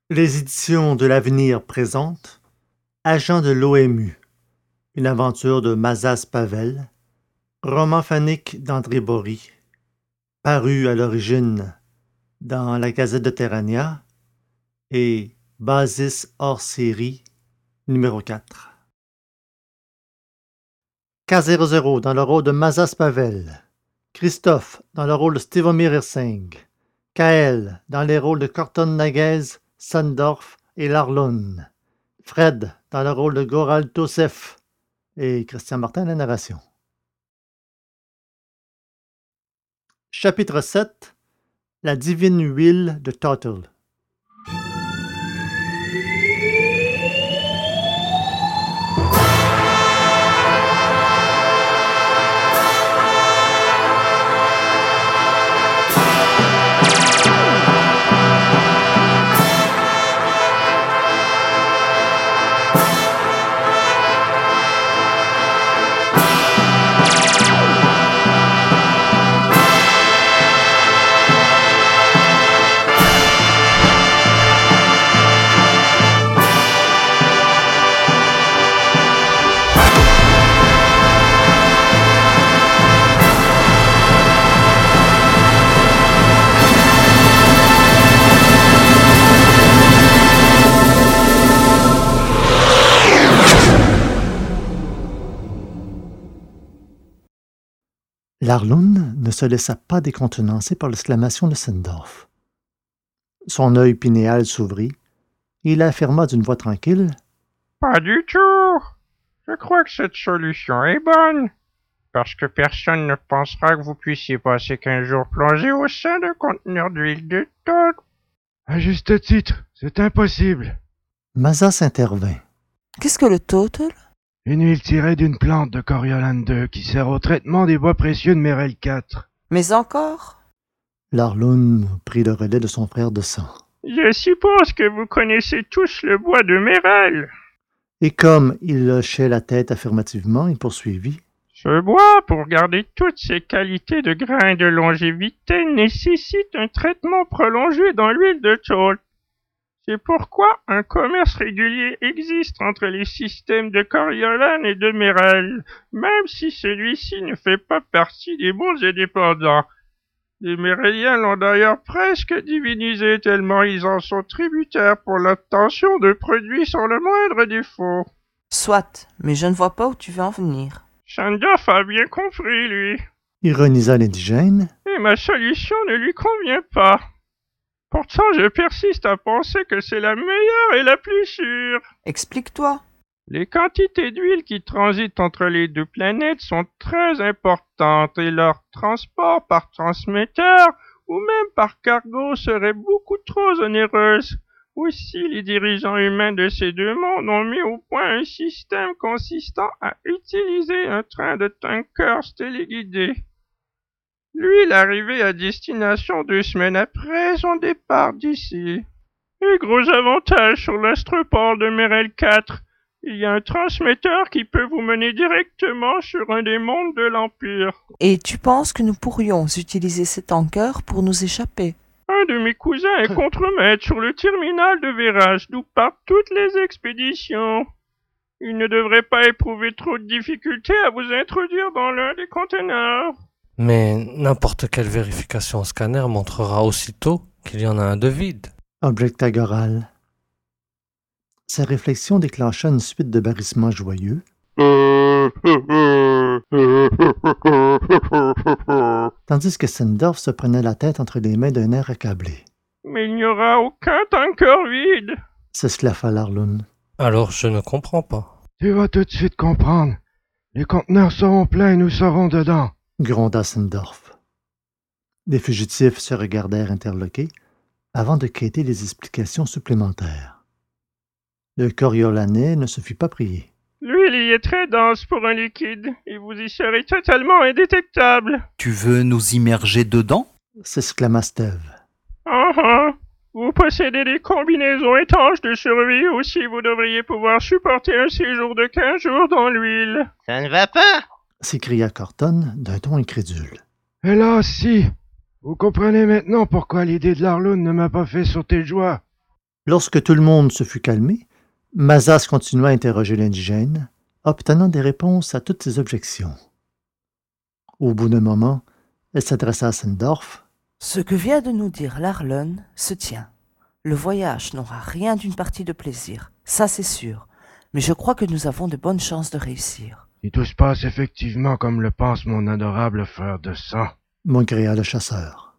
Les éditions de l'Avenir présentent Agent de l'OMU, une aventure de Mazas Pavel, roman phonique d'André Bory, paru à l'origine dans la Gazette de Terrania et Basis hors série numéro 4. K00 dans le rôle de Mazas Pavel, Christophe dans le rôle de Stevomir Hirsing, Kael dans les rôles de Corton Naguez, Sandorf et Larlun, Fred dans le rôle de Goral Tosef et Christian Martin à la narration. Chapitre 7. La divine huile de Turtle. Larlun ne se laissa pas décontenancer par l'exclamation de Sandorf. Son œil pinéal s'ouvrit et il affirma d'une voix tranquille: « Pas du tout. Je crois que cette solution est bonne, parce que personne ne pensera que vous puissiez passer 15 jours plongés au sein d'un conteneur d'huile de toad. » « À juste titre, c'est impossible. » Mazas intervint. « Qu'est-ce que le total? » « Une huile tirée d'une plante de Coriolan 2 qui sert au traitement des bois précieux de Mérel 4. » « Mais encore? » Larlun prit le relais de son frère de sang. « Je suppose que vous connaissez tous le bois de Mérel. » Et comme il hochait la tête affirmativement, il poursuivit. « Ce bois, pour garder toutes ses qualités de grain et de longévité, nécessite un traitement prolongé dans l'huile de toad. C'est pourquoi un commerce régulier existe entre les systèmes de Coriolan et de Mérel, même si celui-ci ne fait pas partie des mondes indépendants. Les Méréliens l'ont d'ailleurs presque divinisé tellement ils en sont tributaires pour l'obtention de produits sans le moindre défaut. » « Soit, mais je ne vois pas où tu veux en venir. » « Sandorf a bien compris, lui. » Ironisa l'indigène. « Et ma solution ne lui convient pas. Pourtant, je persiste à penser que c'est la meilleure et la plus sûre. » « Explique-toi. » « Les quantités d'huile qui transitent entre les deux planètes sont très importantes et leur transport par transmetteur ou même par cargo serait beaucoup trop onéreuse. Aussi, les dirigeants humains de ces deux mondes ont mis au point un système consistant à utiliser un train de tankers téléguidé. L'huile arrivait à destination 2 semaines après son départ d'ici. Et gros avantage sur l'astroport de Mérel 4. Il y a un transmetteur qui peut vous mener directement sur un des mondes de l'Empire. »« Et tu penses que nous pourrions utiliser ces tankers pour nous échapper? » »« Un de mes cousins est contremaître sur le terminal de Vérage, d'où partent toutes les expéditions. Il ne devrait pas éprouver trop de difficultés à vous introduire dans l'un des conteneurs. » »« Mais n'importe quelle vérification au scanner montrera aussitôt qu'il y en a un de vide. » objecta Goral. Sa réflexion déclencha une suite de barrissements joyeux. Tandis que Sandorf se prenait la tête entre les mains d'un air accablé. « Mais il n'y aura aucun tanker vide. » s'esclaffa Larlun. Alors je ne comprends pas. « Tu vas tout de suite comprendre. Les conteneurs seront pleins et nous serons dedans. » gronda Sandorf. Les fugitifs se regardèrent interloqués avant de quêter des explications supplémentaires. Le Coriolanais ne se fit pas prier. « L'huile y est très dense pour un liquide, et vous y serez totalement indétectable. »« Tu veux nous immerger dedans ?» s'exclama Steve. « Vous possédez des combinaisons étanches de survie, aussi vous devriez pouvoir supporter un séjour de 15 jours dans l'huile. »« Ça ne va pas ?» s'écria Corton d'un ton incrédule. « Hélas, si. Vous comprenez maintenant pourquoi l'idée de Larlun ne m'a pas fait sauter de joie. Lorsque tout le monde se fut calmé, Mazas continua à interroger l'indigène, obtenant des réponses à toutes ses objections. Au bout d'un moment, elle s'adressa à Sandorf. Ce que vient de nous dire Larlon se tient. Le voyage n'aura rien d'une partie de plaisir, ça c'est sûr. Mais je crois que nous avons de bonnes chances de réussir. Si tout se passe effectivement comme le pense mon adorable frère de sang, M'écria le chasseur.